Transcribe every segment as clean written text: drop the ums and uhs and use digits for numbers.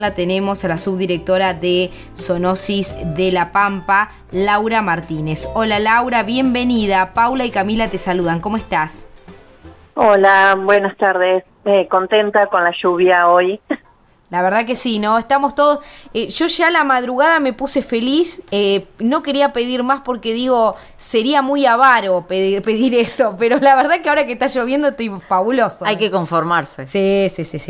La tenemos a la subdirectora de Zoonosis de La Pampa, Laura Martínez. Hola Laura, bienvenida. Paula y Camila te saludan. ¿Cómo estás? Hola, buenas tardes. Contenta con la lluvia hoy. La verdad que sí, ¿no? Estamos todos... yo ya a la madrugada me puse feliz. No quería pedir más porque digo, sería muy avaro pedir eso. Pero la verdad que ahora que está lloviendo estoy fabuloso. Hay que conformarse. Sí.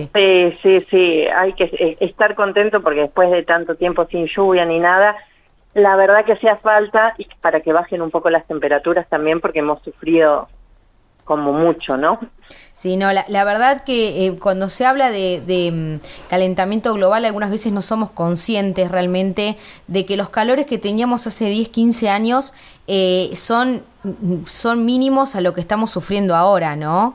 Sí. Hay que estar contento porque después de tanto tiempo sin lluvia ni nada, la verdad que hacía falta y para que bajen un poco las temperaturas también porque hemos sufrido como mucho, ¿no? Sí, no, la verdad que cuando se habla de calentamiento global, algunas veces no somos conscientes realmente de que los calores que teníamos hace 10, 15 años son mínimos a lo que estamos sufriendo ahora, ¿no?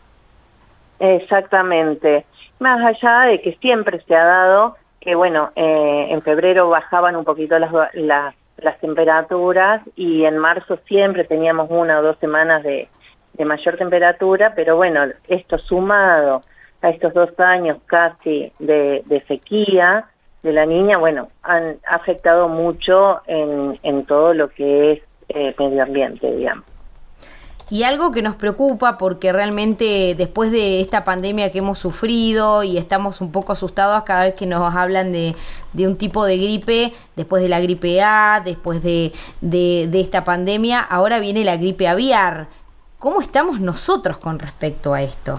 Exactamente. Más allá de que siempre se ha dado que, bueno, en febrero bajaban un poquito las temperaturas y en marzo siempre teníamos 1 o 2 semanas de mayor temperatura, pero bueno, esto sumado a estos 2 años casi de sequía de la Niña, bueno, han afectado mucho en todo lo que es medio ambiente, digamos. Y algo que nos preocupa porque realmente después de esta pandemia que hemos sufrido y estamos un poco asustados cada vez que nos hablan de un tipo de gripe, después de la gripe A, después de esta pandemia, ahora viene la gripe aviar. ¿Cómo estamos nosotros con respecto a esto?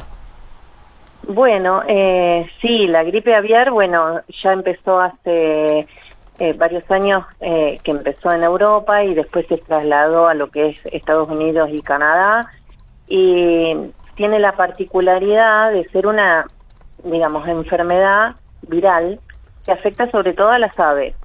Bueno, sí, la gripe aviar, bueno, ya empezó hace varios años que empezó en Europa y después se trasladó a lo que es Estados Unidos y Canadá y tiene la particularidad de ser una, digamos, enfermedad viral que afecta sobre todo a las aves,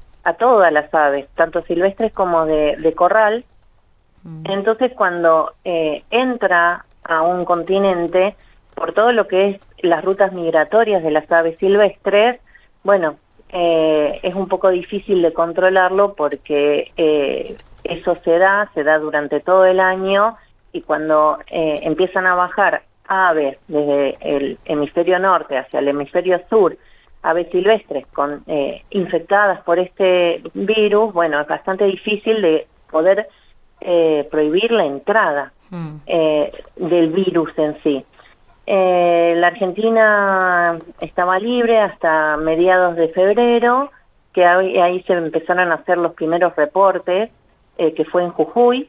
tanto silvestres como de corral. Entonces, cuando entra a un continente, por todo lo que es las rutas migratorias de las aves silvestres, bueno, es un poco difícil de controlarlo porque eso se da durante todo el año y cuando empiezan a bajar aves desde el hemisferio norte hacia el hemisferio sur, aves silvestres infectadas por este virus, bueno, es bastante difícil de poder prohibir la entrada del virus en sí. La Argentina estaba libre hasta mediados de febrero, que ahí se empezaron a hacer los primeros reportes, que fue en Jujuy.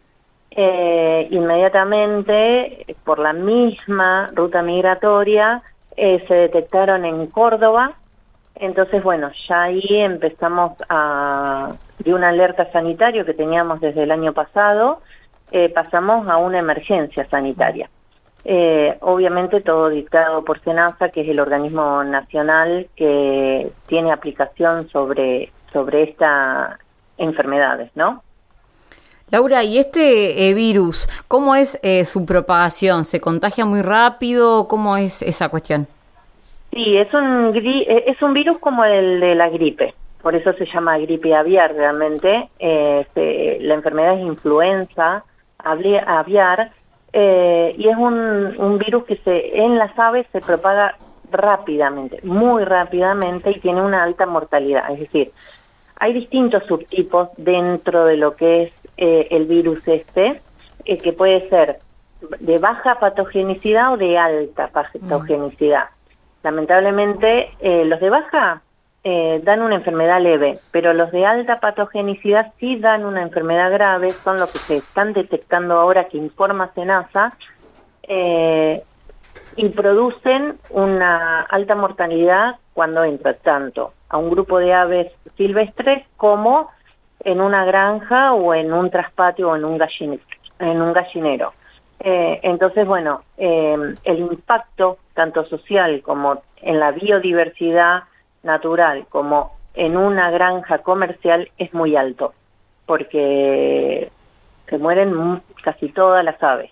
Inmediatamente, por la misma ruta migratoria, se detectaron en Córdoba. Entonces, bueno, ya ahí empezamos de una alerta sanitaria que teníamos desde el año pasado, pasamos a una emergencia sanitaria. Obviamente todo dictado por SENASA, que es el organismo nacional que tiene aplicación sobre estas enfermedades, ¿no? Laura, ¿y este virus, cómo es su propagación? ¿Se contagia muy rápido? ¿Cómo es esa cuestión? Sí, es un virus como el de la gripe, por eso se llama gripe aviar realmente. La enfermedad es influenza aviar y es un virus que en las aves se propaga rápidamente, muy rápidamente y tiene una alta mortalidad. Es decir, hay distintos subtipos dentro de lo que es el virus que puede ser de baja patogenicidad o de alta patogenicidad. Lamentablemente, los de baja dan una enfermedad leve, pero los de alta patogenicidad sí dan una enfermedad grave, son los que se están detectando ahora que informa SENASA, y producen una alta mortalidad cuando entra tanto a un grupo de aves silvestres como en una granja o en un traspatio o en un gallinero. Entonces, bueno, el impacto tanto social como en la biodiversidad natural como en una granja comercial es muy alto, porque se mueren casi todas las aves.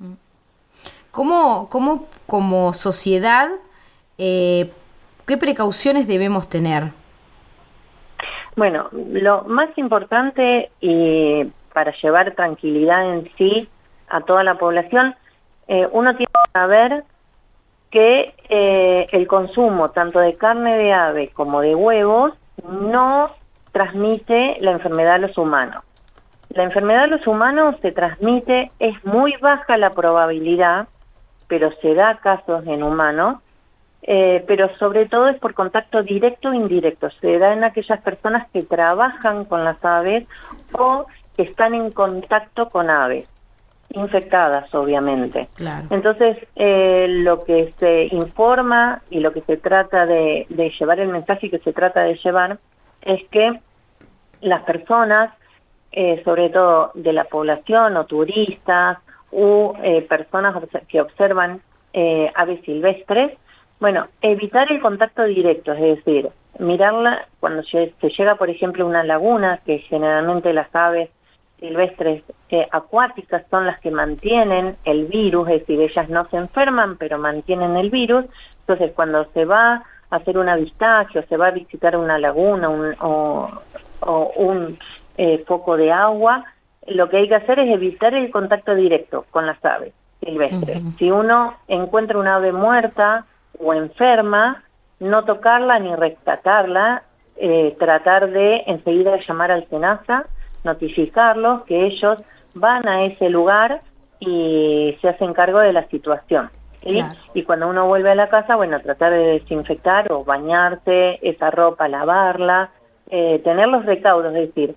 ¿Cómo como sociedad, qué precauciones debemos tener? Bueno, lo más importante y para llevar tranquilidad en sí a toda la población, uno tiene que saber que el consumo tanto de carne de ave como de huevos no transmite la enfermedad a los humanos. La enfermedad a los humanos se transmite, es muy baja la probabilidad, pero se da casos en humanos, pero sobre todo es por contacto directo o indirecto. Se da en aquellas personas que trabajan con las aves o que están en contacto con aves, infectadas obviamente. Claro. Entonces, lo que se informa y lo que se trata de llevar, el mensaje que se trata de llevar, es que las personas, sobre todo de la población o turistas u personas que observan aves silvestres, bueno, evitar el contacto directo, es decir, mirarla cuando se llega, por ejemplo, a una laguna, que generalmente las aves silvestres acuáticas son las que mantienen el virus, es decir, ellas no se enferman, pero mantienen el virus. Entonces, cuando se va a hacer un avistaje o se va a visitar una laguna o un foco de agua, lo que hay que hacer es evitar el contacto directo con las aves silvestres. Si uno encuentra una ave muerta o enferma, no tocarla ni rescatarla, tratar de enseguida llamar al SENASA, notificarlos que ellos van a ese lugar y se hacen cargo de la situación, ¿sí? Claro. Y cuando uno vuelve a la casa, bueno, tratar de desinfectar o bañarse, esa ropa, lavarla, tener los recaudos, es decir,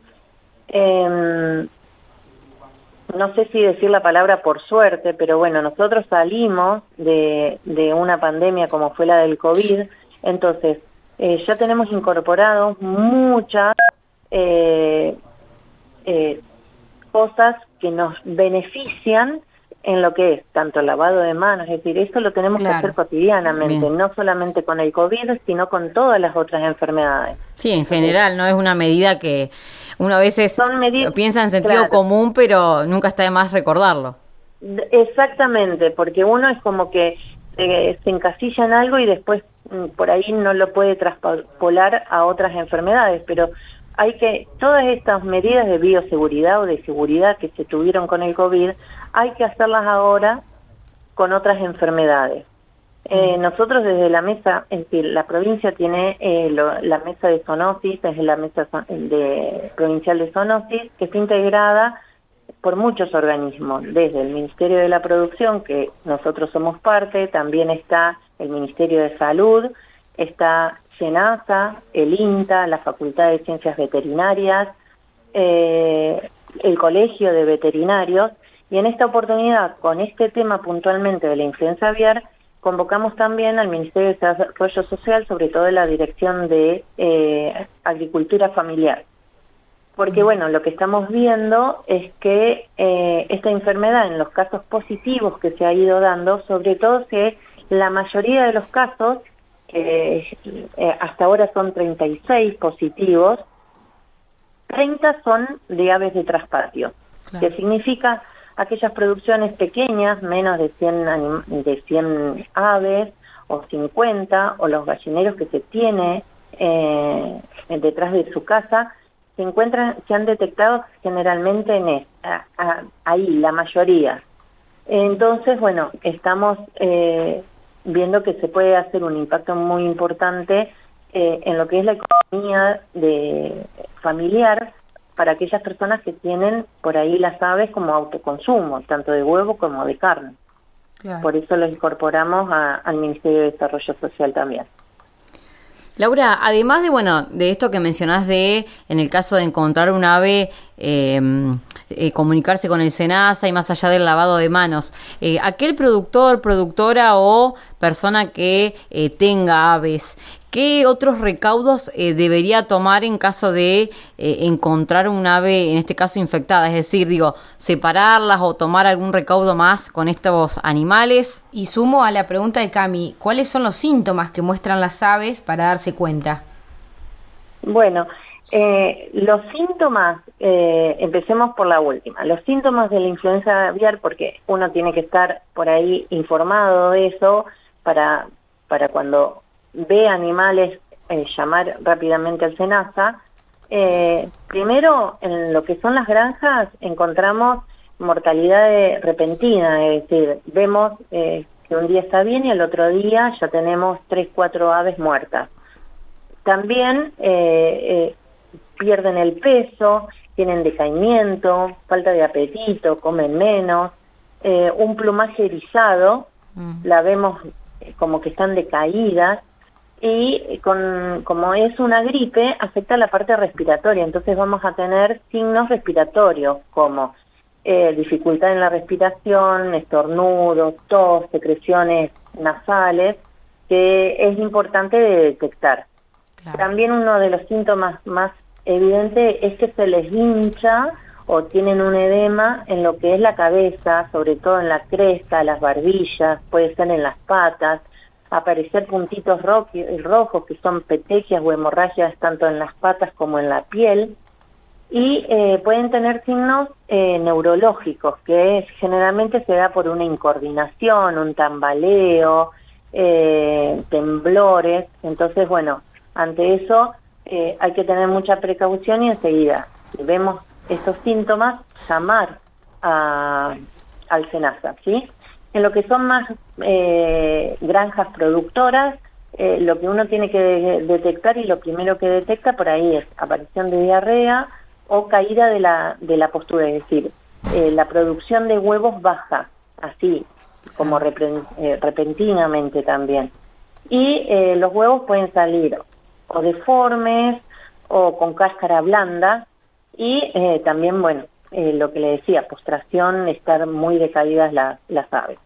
no sé si decir la palabra por suerte, pero bueno, nosotros salimos de una pandemia como fue la del COVID, entonces ya tenemos incorporados muchas cosas que nos benefician en lo que es tanto el lavado de manos, es decir, esto lo tenemos que hacer cotidianamente. Bien. No solamente con el COVID, sino con todas las otras enfermedades. Sí, en general, no es una medida que uno a veces piensa en sentido común, pero nunca está de más recordarlo. Exactamente, porque uno es como que se encasilla en algo y después por ahí no lo puede traspolar a otras enfermedades, pero hay que, todas estas medidas de bioseguridad o de seguridad que se tuvieron con el COVID, hay que hacerlas ahora con otras enfermedades. Nosotros desde la mesa, es decir, la provincia tiene la mesa de zoonosis, es la mesa provincial de zoonosis, que está integrada por muchos organismos, desde el Ministerio de la Producción, que nosotros somos parte, también está el Ministerio de Salud, está SENASA, el INTA, la Facultad de Ciencias Veterinarias, el Colegio de Veterinarios, y en esta oportunidad, con este tema puntualmente de la influenza aviar, convocamos también al Ministerio de Desarrollo Social, sobre todo la Dirección de Agricultura Familiar. Porque, bueno, lo que estamos viendo es que esta enfermedad, en los casos positivos que se ha ido dando, sobre todo que la mayoría de los casos, hasta ahora son 36 positivos, 30 son de aves de traspatio, que significa aquellas producciones pequeñas, menos de 100 aves o 50, o los gallineros que se tiene detrás de su casa, se han detectado generalmente ahí, la mayoría. Entonces, bueno, estamos viendo que se puede hacer un impacto muy importante en lo que es la economía familiar para aquellas personas que tienen por ahí las aves como autoconsumo, tanto de huevo como de carne. Claro. Por eso lo incorporamos al Ministerio de Desarrollo Social también. Laura, además de esto que mencionás en el caso de encontrar un ave, comunicarse con el SENASA y más allá del lavado de manos, aquel productor, productora o persona que tenga aves, ¿qué otros recaudos debería tomar en caso de encontrar un ave, en este caso infectada? Es decir, separarlas o tomar algún recaudo más con estos animales. Y sumo a la pregunta de Cami, ¿cuáles son los síntomas que muestran las aves para darse cuenta? Bueno, los síntomas, empecemos por la última. Los síntomas de la influenza aviar, porque uno tiene que estar por ahí informado de eso para cuando ve animales, llamar rápidamente al SENASA. Primero, en lo que son las granjas, encontramos mortalidad repentina, es decir, vemos que un día está bien y el otro día ya tenemos 3, 4 aves muertas. También pierden el peso, tienen decaimiento, falta de apetito, comen menos, un plumaje erizado, la vemos como que están decaídas, y como es una gripe, afecta la parte respiratoria, entonces vamos a tener signos respiratorios como dificultad en la respiración, estornudos, tos, secreciones nasales, que es importante de detectar. Claro. También uno de los síntomas más evidentes es que se les hincha o tienen un edema en lo que es la cabeza, sobre todo en la cresta, las barbillas, puede ser en las patas, aparecer puntitos rojos que son petequias o hemorragias tanto en las patas como en la piel, y pueden tener signos neurológicos que generalmente se da por una incoordinación, un tambaleo, temblores. Entonces, bueno, ante eso hay que tener mucha precaución y enseguida, si vemos estos síntomas, llamar al SENASA, ¿sí? En lo que son más granjas productoras, lo que uno tiene que detectar, y lo primero que detecta por ahí es aparición de diarrea o caída de la postura, es decir, la producción de huevos baja, así como repentinamente también. Y los huevos pueden salir o deformes o con cáscara blanda, y también, bueno, lo que le decía, postración, estar muy decaídas las aves.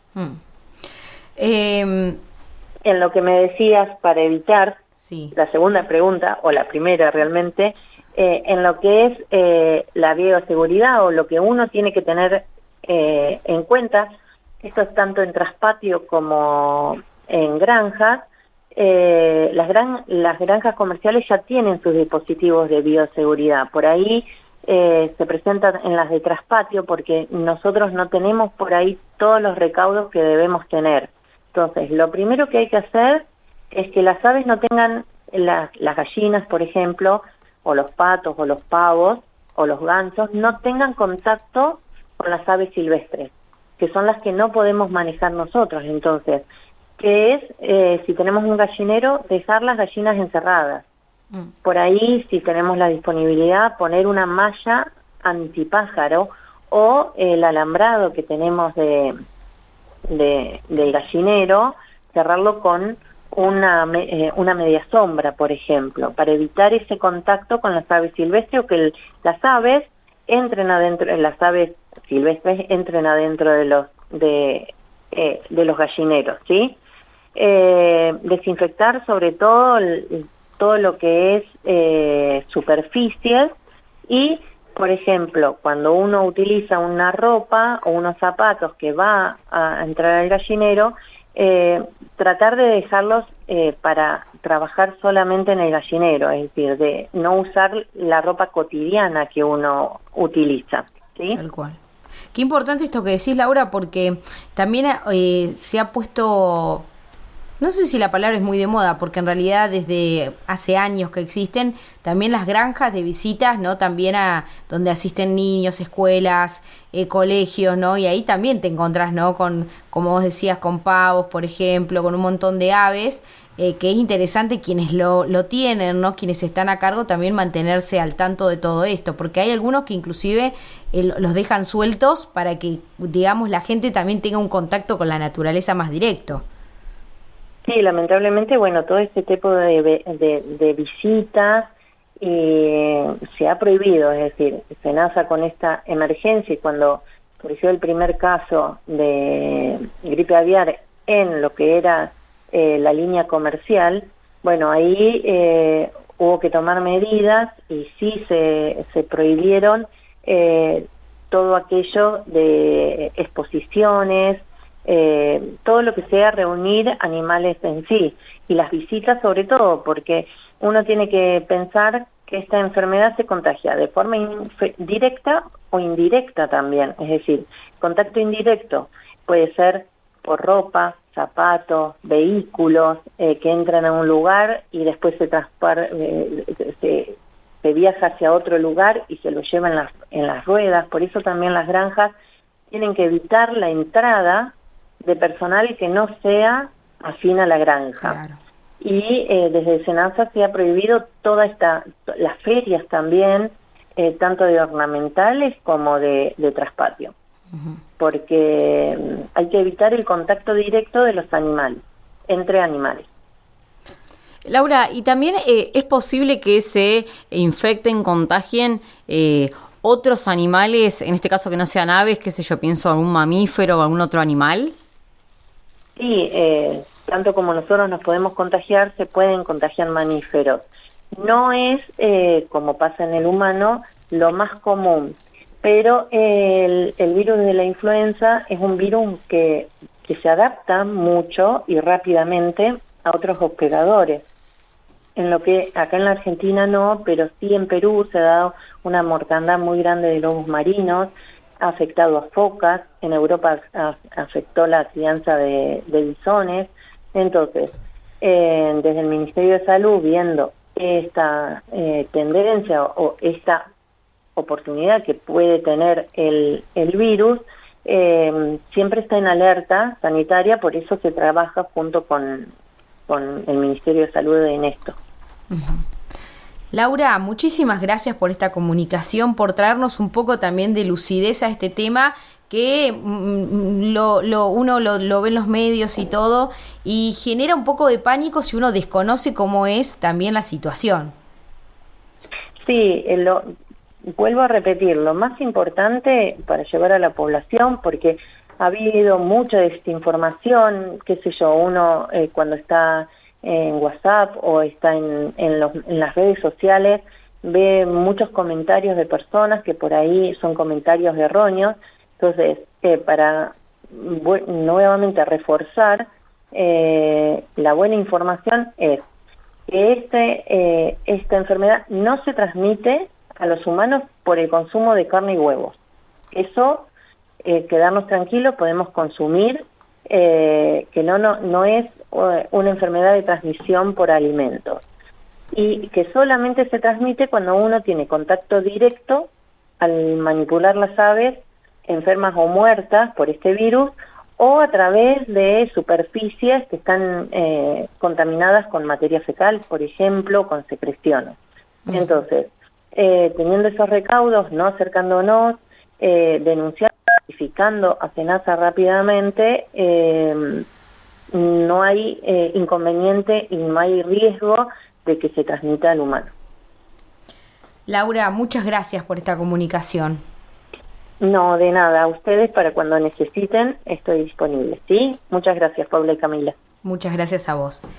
En lo que me decías, para evitar, la segunda pregunta, o la primera realmente, en lo que es la bioseguridad, o lo que uno tiene que tener en cuenta, esto es tanto en traspatio como en granjas. Las granjas comerciales ya tienen sus dispositivos de bioseguridad. Por ahí se presentan en las de traspatio porque nosotros no tenemos por ahí todos los recaudos que debemos tener. Entonces, lo primero que hay que hacer es que las aves no tengan, las gallinas, por ejemplo, o los patos, o los pavos, o los gansos, no tengan contacto con las aves silvestres, que son las que no podemos manejar nosotros. Entonces, que es, si tenemos un gallinero, dejar las gallinas encerradas. Por ahí, si tenemos la disponibilidad, poner una malla antipájaro, o el alambrado que tenemos del gallinero, cerrarlo con una media sombra, por ejemplo, para evitar ese contacto con las aves silvestres, o que las aves entren adentro, las aves silvestres entren adentro de los gallineros, ¿sí? Desinfectar sobre todo todo lo que es superficies, y, por ejemplo, cuando uno utiliza una ropa o unos zapatos que va a entrar al gallinero, tratar de dejarlos para trabajar solamente en el gallinero, es decir, de no usar la ropa cotidiana que uno utiliza, ¿sí? Tal cual. Qué importante esto que decís, Laura, porque también se ha puesto, no sé si la palabra es muy de moda, porque en realidad desde hace años que existen también las granjas de visitas, ¿no? También a donde asisten niños, escuelas, colegios, ¿no? Y ahí también te encontrás, ¿no? Con, como vos decías, con pavos, por ejemplo, con un montón de aves, que es interesante quienes lo tienen, ¿no? Quienes están a cargo también mantenerse al tanto de todo esto, porque hay algunos que inclusive los dejan sueltos para que, digamos, la gente también tenga un contacto con la naturaleza más directo. Sí, lamentablemente, bueno, todo este tipo de visitas se ha prohibido, es decir, SENASA con esta emergencia, y cuando surgió el primer caso de gripe aviar en lo que era la línea comercial, bueno, ahí hubo que tomar medidas, y sí se prohibieron todo aquello de exposiciones, todo lo que sea reunir animales en sí, y las visitas sobre todo, porque uno tiene que pensar que esta enfermedad se contagia de forma directa o indirecta también, es decir, contacto indirecto puede ser por ropa, zapatos, vehículos que entran a un lugar y después se viaja hacia otro lugar y se lo lleva en las ruedas. Por eso también las granjas tienen que evitar la entrada de personal que no sea afín a la granja. Claro. Y desde SENASA se ha prohibido las ferias también, tanto de ornamentales como de traspatio, porque hay que evitar el contacto directo de los animales, entre animales. Laura, ¿y también es posible que se infecten, contagien otros animales, en este caso que no sean aves, qué sé yo, pienso algún mamífero o algún otro animal? Sí, tanto como nosotros nos podemos contagiar, se pueden contagiar mamíferos. No es, como pasa en el humano, lo más común, pero el virus de la influenza es un virus que se adapta mucho y rápidamente a otros hospedadores. En lo que acá en la Argentina no, pero sí en Perú se ha dado una mortandad muy grande de lobos marinos, ha afectado a focas, en Europa afectó la crianza de bisones. Entonces, desde el Ministerio de Salud, viendo esta tendencia o esta oportunidad que puede tener el virus, siempre está en alerta sanitaria, por eso se trabaja junto con el Ministerio de Salud en esto. Laura, muchísimas gracias por esta comunicación, por traernos un poco también de lucidez a este tema que uno lo ve en los medios y todo, y genera un poco de pánico si uno desconoce cómo es también la situación. Sí, vuelvo a repetir, lo más importante para llevar a la población, porque ha habido mucha desinformación, qué sé yo, uno cuando está en WhatsApp o está en las redes sociales, ve muchos comentarios de personas que por ahí son comentarios erróneos. Entonces, para nuevamente reforzar la buena información es que esta enfermedad no se transmite a los humanos por el consumo de carne y huevos. Eso, quedarnos tranquilos, podemos consumir, que no es una enfermedad de transmisión por alimentos, y que solamente se transmite cuando uno tiene contacto directo al manipular las aves enfermas o muertas por este virus, o a través de superficies que están contaminadas con materia fecal, por ejemplo, con secreciones. Entonces, teniendo esos recaudos, no acercándonos, denunciando, notificando a SENASA rápidamente, no hay inconveniente y no hay riesgo de que se transmita al humano. Laura, muchas gracias por esta comunicación. No, de nada. A ustedes, para cuando necesiten, estoy disponible, ¿sí? Muchas gracias, Paula y Camila. Muchas gracias a vos.